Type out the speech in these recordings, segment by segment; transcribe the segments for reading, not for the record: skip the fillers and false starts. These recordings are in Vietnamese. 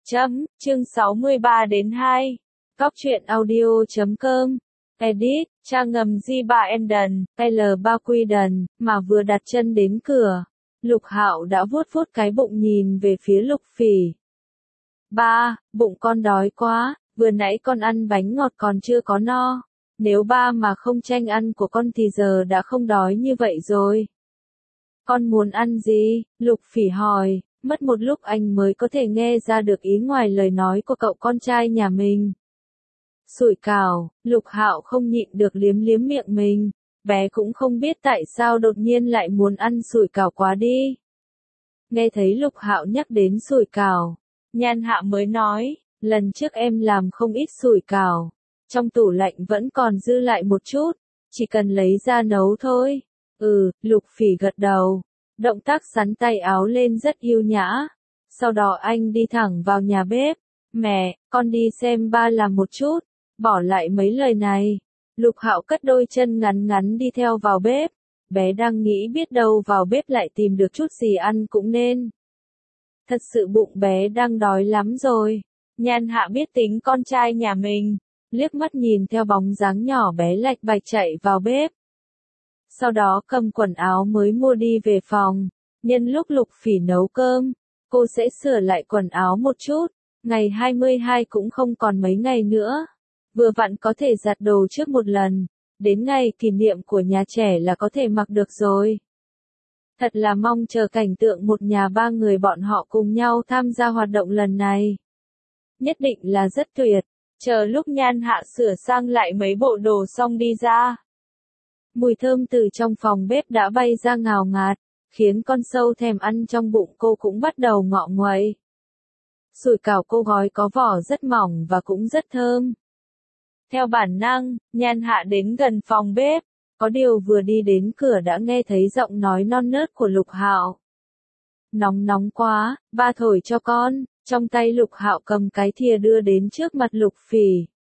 Chương 63-2. Góc truyện audio.com. Edit, trang ngầm G3 Enden, L3 Queden, mà vừa đặt chân đến cửa. Lục Hạo đã vuốt vuốt cái bụng nhìn về phía Lục Phỉ. Ba, bụng con đói quá, vừa nãy con ăn bánh ngọt còn chưa có no. Nếu ba mà không tranh ăn của con thì giờ đã không đói như vậy rồi. Con muốn ăn gì? Lục Phỉ hỏi. Mất một lúc anh mới có thể nghe ra được ý ngoài lời nói của cậu con trai nhà mình. Sủi cảo, Lục Hạo không nhịn được liếm liếm miệng mình, bé cũng không biết tại sao đột nhiên lại muốn ăn sủi cảo quá đi. Nghe thấy Lục Hạo nhắc đến sủi cảo, Nhan Hạ mới nói, lần trước em làm không ít sủi cảo, trong tủ lạnh vẫn còn dư lại một chút, chỉ cần lấy ra nấu thôi. Lục Phỉ gật đầu. Động tác xắn tay áo lên rất yêu nhã. Sau đó anh đi thẳng vào nhà bếp. Mẹ, con đi xem ba làm một chút. Bỏ lại mấy lời này. Lục Hạo cất đôi chân ngắn ngắn đi theo vào bếp. Bé đang nghĩ biết đâu vào bếp lại tìm được chút gì ăn cũng nên. Thật sự bụng bé đang đói lắm rồi. Nhan Hạ biết tính con trai nhà mình. Liếc mắt nhìn theo bóng dáng nhỏ bé lạch bạch chạy vào bếp. Sau đó cầm quần áo mới mua đi về phòng. Nhân lúc Lục Phỉ nấu cơm, cô sẽ sửa lại quần áo một chút. Ngày 22 cũng không còn mấy ngày nữa. Vừa vặn có thể giặt đồ trước một lần. Đến ngày kỷ niệm của nhà trẻ là có thể mặc được rồi. Thật là mong chờ cảnh tượng một nhà ba người bọn họ cùng nhau tham gia hoạt động lần này. Nhất định là rất tuyệt. Chờ lúc Nhan Hạ sửa sang lại mấy bộ đồ xong đi ra. Mùi thơm từ trong phòng bếp đã bay ra ngào ngạt, khiến con sâu thèm ăn trong bụng cô cũng bắt đầu ngọ nguậy. Sủi cảo cô gói có vỏ rất mỏng và cũng rất thơm. Theo bản năng, Nhan Hạ đến gần phòng bếp, có điều vừa đi đến cửa đã nghe thấy giọng nói non nớt của Lục Hạo. Nóng quá, ba thổi cho con. Trong tay Lục Hạo cầm cái thìa đưa đến trước mặt Lục Phỉ.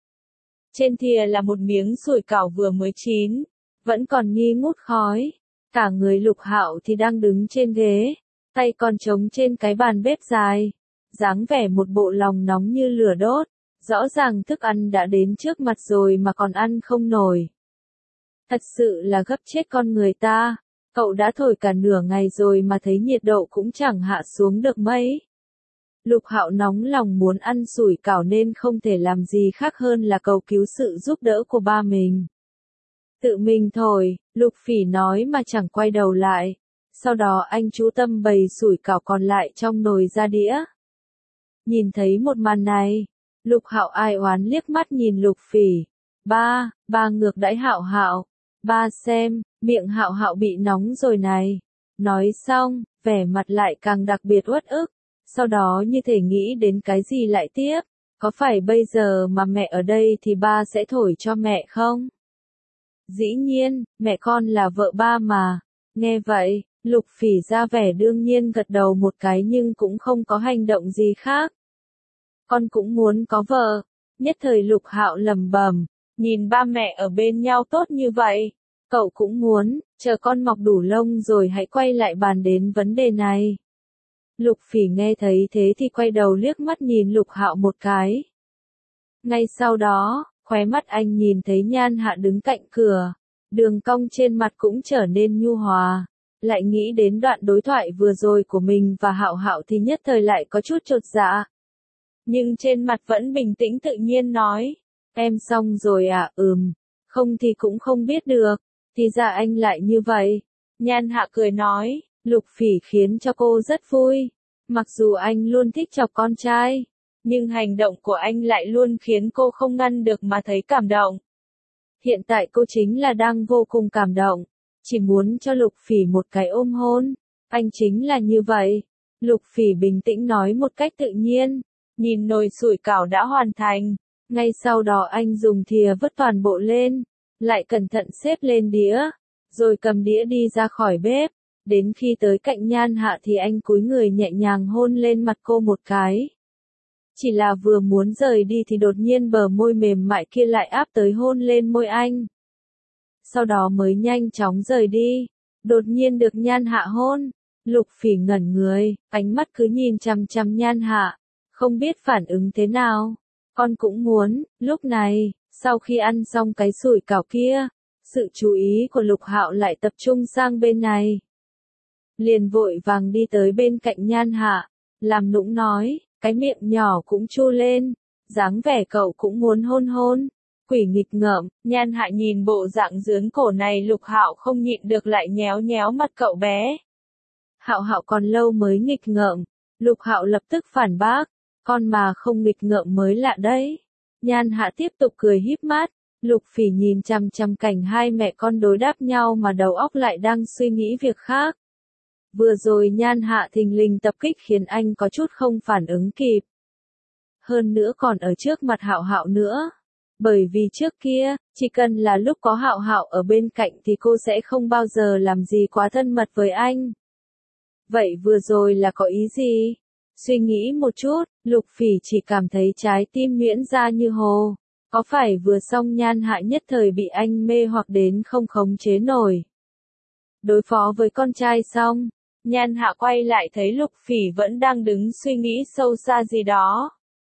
Trên thìa là một miếng sủi cảo vừa mới chín. Vẫn còn nghi ngút khói. Cả người Lục Hạo thì đang đứng trên ghế, tay còn trống trên cái bàn bếp dài, dáng vẻ một bộ lòng nóng như lửa đốt. Rõ ràng thức ăn đã đến trước mặt rồi mà còn ăn không nổi. Thật sự là gấp chết con người ta. Cậu đã thổi cả nửa ngày rồi mà thấy nhiệt độ cũng chẳng hạ xuống được mấy. Lục Hạo nóng lòng muốn ăn sủi cảo nên không thể làm gì khác hơn là cầu cứu sự giúp đỡ của ba mình. Tự mình thổi, Lục Phỉ nói mà chẳng quay đầu lại. Sau đó anh chú tâm bày sủi cảo còn lại trong nồi ra đĩa. Nhìn thấy một màn này, Lục Hạo ai oán liếc mắt nhìn Lục Phỉ. Ba ngược đãi Hạo Hạo. Ba xem, miệng Hạo Hạo bị nóng rồi này. Nói xong, vẻ mặt lại càng đặc biệt uất ức. Sau đó như thể nghĩ đến cái gì lại tiếp. Có phải bây giờ mà mẹ ở đây thì ba sẽ thổi cho mẹ không? Dĩ nhiên, mẹ con là vợ ba mà. Nghe vậy, Lục Phỉ ra vẻ đương nhiên gật đầu một cái nhưng cũng không có hành động gì khác. Con cũng muốn có vợ. Nhất thời Lục Hạo lẩm bẩm, nhìn ba mẹ ở bên nhau tốt như vậy. Cậu cũng muốn, chờ con mọc đủ lông rồi hãy quay lại bàn đến vấn đề này. Lục Phỉ nghe thấy thế thì quay đầu liếc mắt nhìn Lục Hạo một cái. Ngay sau đó, khóe mắt anh nhìn thấy Nhan Hạ đứng cạnh cửa, đường cong trên mặt cũng trở nên nhu hòa, lại nghĩ đến đoạn đối thoại vừa rồi của mình và Hạo Hạo thì nhất thời lại có chút chột dạ. Nhưng trên mặt vẫn bình tĩnh tự nhiên nói, em xong rồi à? Không thì cũng không biết được, thì ra anh lại như vậy. Nhan Hạ cười nói, Lục Phỉ khiến cho cô rất vui, mặc dù anh luôn thích chọc con trai. Nhưng hành động của anh lại luôn khiến cô không ngăn được mà thấy cảm động. Hiện tại cô chính là đang vô cùng cảm động. Chỉ muốn cho Lục Phỉ một cái ôm hôn. Anh chính là như vậy. Lục Phỉ bình tĩnh nói một cách tự nhiên. Nhìn nồi sủi cảo đã hoàn thành. Ngay sau đó anh dùng thìa vớt toàn bộ lên. Lại cẩn thận xếp lên đĩa. Rồi cầm đĩa đi ra khỏi bếp. Đến khi tới cạnh Nhan Hạ thì anh cúi người nhẹ nhàng hôn lên mặt cô một cái. Chỉ là vừa muốn rời đi thì đột nhiên bờ môi mềm mại kia lại áp tới hôn lên môi anh. Sau đó mới nhanh chóng rời đi. Đột nhiên được Nhan Hạ hôn. Lục Phỉ ngẩn người, ánh mắt cứ nhìn chằm chằm Nhan Hạ. không biết phản ứng thế nào. Con cũng muốn. Lúc này, sau khi ăn xong cái sủi cảo kia, sự chú ý của Lục Hạo lại tập trung sang bên này. Liền vội vàng đi tới bên cạnh Nhan Hạ, làm nũng nói, cái miệng nhỏ cũng chu lên, dáng vẻ cậu cũng muốn hôn hôn. Quỷ nghịch ngợm. Nhan Hạ nhìn bộ dạng dướn cổ này, Lục Hạo không nhịn được lại nhéo nhéo mặt cậu bé. Hạo Hạo còn lâu mới nghịch ngợm. Lục Hạo lập tức phản bác, con mà không nghịch ngợm mới lạ đấy. Nhan Hạ tiếp tục cười híp mắt. Lục Phỉ nhìn chằm chằm cảnh hai mẹ con đối đáp nhau mà đầu óc lại đang suy nghĩ việc khác. Vừa rồi Nhan Hạ thình lình tập kích khiến anh có chút không phản ứng kịp. Hơn nữa còn ở trước mặt Hạo Hạo nữa. Bởi vì trước kia, chỉ cần là lúc có Hạo Hạo ở bên cạnh thì cô sẽ không bao giờ làm gì quá thân mật với anh. Vậy vừa rồi là có ý gì? Suy nghĩ một chút, Lục Phỉ chỉ cảm thấy trái tim nhuyễn ra như hồ. Có phải vừa xong Nhan Hạ nhất thời bị anh mê hoặc đến không khống chế nổi? Đối phó với con trai xong, Nhan Hạ quay lại thấy Lục Phỉ vẫn đang đứng suy nghĩ sâu xa gì đó.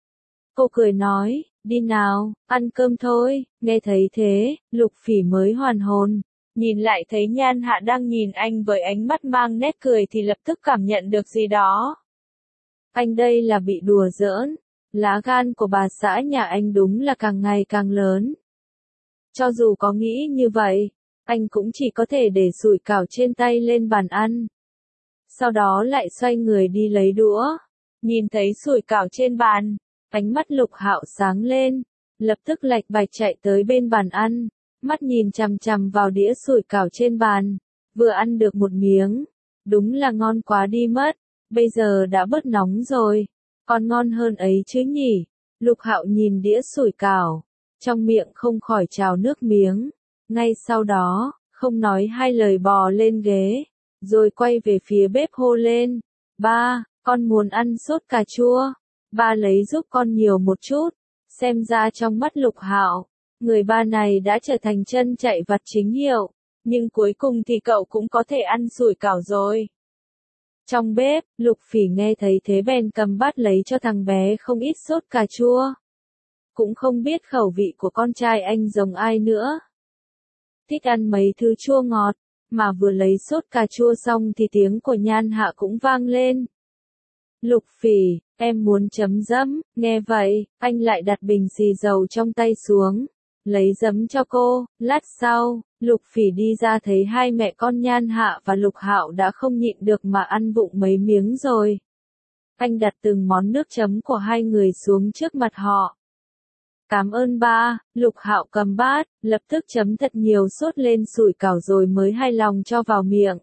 Cô cười nói, đi nào, ăn cơm thôi. Nghe thấy thế, Lục Phỉ mới hoàn hồn. Nhìn lại thấy Nhan Hạ đang nhìn anh với ánh mắt mang nét cười thì lập tức cảm nhận được gì đó. Anh đây là bị đùa giỡn. Lá gan của bà xã nhà anh đúng là càng ngày càng lớn. Cho dù có nghĩ như vậy, anh cũng chỉ có thể để sủi cảo trên tay lên bàn ăn. Sau đó lại xoay người đi lấy đũa. Nhìn thấy sủi cảo trên bàn, ánh mắt Lục Hạo sáng lên, lập tức lạch bạch chạy tới bên bàn ăn, mắt nhìn chằm chằm vào đĩa sủi cảo trên bàn, vừa ăn được một miếng, đúng là ngon quá đi mất, bây giờ đã bớt nóng rồi, còn ngon hơn ấy chứ nhỉ. Lục Hạo nhìn đĩa sủi cảo, trong miệng không khỏi trào nước miếng, ngay sau đó, không nói hai lời bò lên ghế, rồi quay về phía bếp hô lên, ba, con muốn ăn sốt cà chua. Ba lấy giúp con nhiều một chút. Xem ra trong mắt Lục Hạo, người ba này đã trở thành chân chạy vặt chính hiệu, nhưng cuối cùng thì cậu cũng có thể ăn sủi cảo rồi. Trong bếp, Lục Phỉ nghe thấy thế bèn cầm bát lấy cho thằng bé không ít sốt cà chua. Cũng không biết khẩu vị của con trai anh giống ai nữa. Thích ăn mấy thứ chua ngọt, mà vừa lấy sốt cà chua xong thì tiếng của Nhan Hạ cũng vang lên. Lục Phỉ, em muốn chấm dẫm. Nghe vậy, anh lại đặt bình xì dầu trong tay xuống, lấy giấm cho cô. Lát sau, Lục Phỉ đi ra thấy hai mẹ con Nhan Hạ và Lục Hạo đã không nhịn được mà ăn vụng mấy miếng rồi. Anh đặt từng món nước chấm của hai người xuống trước mặt họ. Cảm ơn ba. Lục Hạo cầm bát, lập tức chấm thật nhiều sốt lên sủi cảo rồi mới hài lòng cho vào miệng.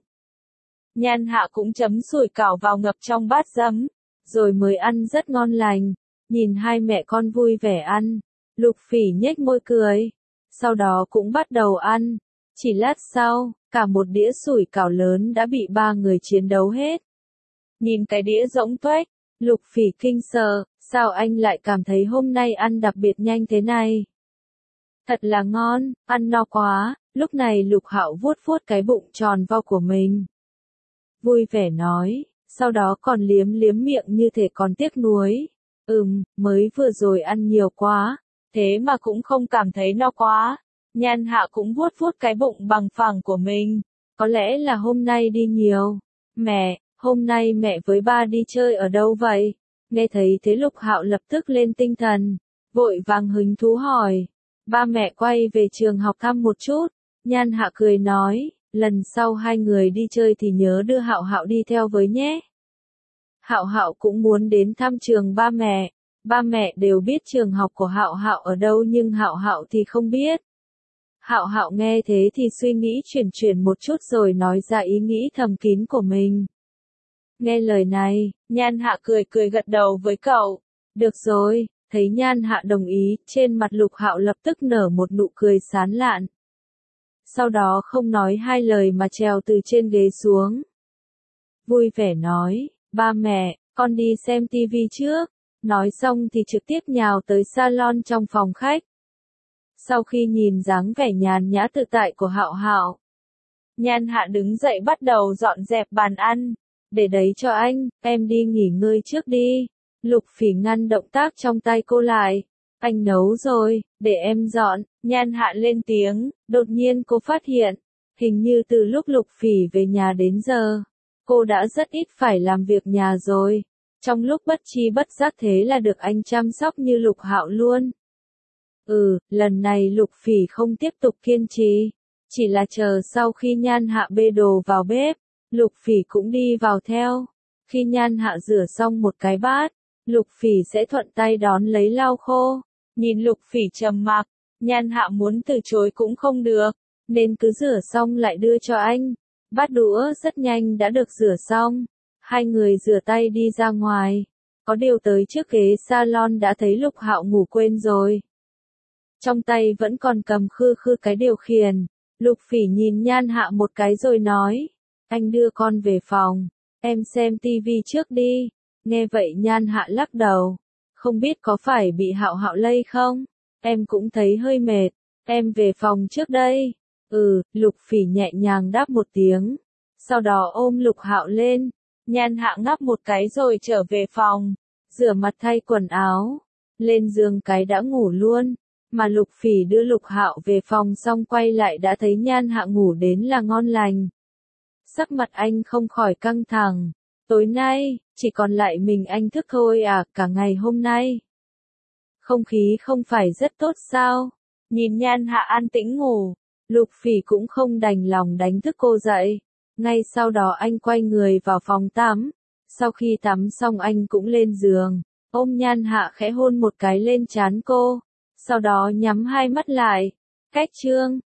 Nhan Hạ cũng chấm sủi cảo vào ngập trong bát giấm, rồi mới ăn rất ngon lành. Nhìn hai mẹ con vui vẻ ăn, Lục Phỉ nhếch môi cười, sau đó cũng bắt đầu ăn. Chỉ lát sau, cả một đĩa sủi cảo lớn đã bị ba người chiến đấu hết. Nhìn cái đĩa rỗng tuếch, Lục Phỉ kinh sợ, sao anh lại cảm thấy hôm nay ăn đặc biệt nhanh thế này? Thật là ngon, ăn no quá. Lúc này Lục Hạo vuốt vuốt cái bụng tròn vo của mình, vui vẻ nói, sau đó còn liếm liếm miệng như thể còn tiếc nuối. Mới vừa rồi ăn nhiều quá, thế mà cũng không cảm thấy no quá. Nhan Hạ cũng vuốt vuốt cái bụng bằng phẳng của mình, có lẽ là hôm nay đi nhiều. Mẹ, hôm nay mẹ với ba đi chơi ở đâu vậy? Nghe thấy thế Lục Hạo lập tức lên tinh thần, vội vàng hứng thú hỏi. Ba mẹ quay về trường học thăm một chút. Nhan Hạ cười nói, lần sau hai người đi chơi thì nhớ đưa Hạo Hạo đi theo với nhé. Hạo Hạo cũng muốn đến thăm trường ba mẹ. Ba mẹ đều biết trường học của Hạo Hạo ở đâu nhưng Hạo Hạo thì không biết. Hạo Hạo nghe thế thì suy nghĩ chuyển một chút rồi nói ra ý nghĩ thầm kín của mình. Nghe lời này, Nhan Hạ cười gật đầu với cậu. Được rồi, thấy Nhan Hạ đồng ý, trên mặt Lục Hạo lập tức nở một nụ cười sán lạn. Sau đó không nói hai lời mà trèo từ trên ghế xuống. Vui vẻ nói, ba mẹ, con đi xem tivi trước. Nói xong thì trực tiếp nhào tới salon trong phòng khách. Sau khi nhìn dáng vẻ nhàn nhã tự tại của Hạo Hạo, Nhan Hạ đứng dậy bắt đầu dọn dẹp bàn ăn. Để đấy cho anh, em đi nghỉ ngơi trước đi. Lục Phỉ ngăn động tác trong tay cô lại. Anh nấu rồi, để em dọn, Nhan Hạ lên tiếng, đột nhiên cô phát hiện, hình như từ lúc Lục Phỉ về nhà đến giờ, cô đã rất ít phải làm việc nhà rồi. Trong lúc bất tri bất giác thế là được anh chăm sóc như Lục Hạo luôn. Lần này Lục Phỉ không tiếp tục kiên trì, chỉ là chờ sau khi Nhan Hạ bê đồ vào bếp, Lục Phỉ cũng đi vào theo. Khi Nhan Hạ rửa xong một cái bát, Lục Phỉ sẽ thuận tay đón lấy lau khô. Nhìn Lục Phỉ trầm mặc, Nhan Hạ muốn từ chối cũng không được, nên cứ rửa xong lại đưa cho anh. Bát đũa rất nhanh đã được rửa xong, hai người rửa tay đi ra ngoài. Có điều tới trước ghế salon đã thấy Lục Hạo ngủ quên rồi. Trong tay vẫn còn cầm khư khư cái điều khiển. Lục Phỉ nhìn Nhan Hạ một cái rồi nói, anh đưa con về phòng, em xem tivi trước đi. Nghe vậy Nhan Hạ lắc đầu, không biết có phải bị Hạo Hạo lây không? Em cũng thấy hơi mệt, em về phòng trước đây. Lục Phỉ nhẹ nhàng đáp một tiếng, sau đó ôm Lục Hạo lên. Nhan Hạ ngáp một cái rồi trở về phòng, rửa mặt thay quần áo, lên giường cái đã ngủ luôn. Mà Lục Phỉ đưa Lục Hạo về phòng xong quay lại đã thấy Nhan Hạ ngủ đến là ngon lành. Sắc mặt anh không khỏi căng thẳng. Tối nay, chỉ còn lại mình anh thức thôi à, cả ngày hôm nay. Không khí không phải rất tốt sao? Nhìn Nhan Hạ an tĩnh ngủ, Lục Phỉ cũng không đành lòng đánh thức cô dậy. Ngay sau đó anh quay người vào phòng tắm. Sau khi tắm xong anh cũng lên giường, ôm Nhan Hạ khẽ hôn một cái lên trán cô. Sau đó nhắm hai mắt lại. Cách chương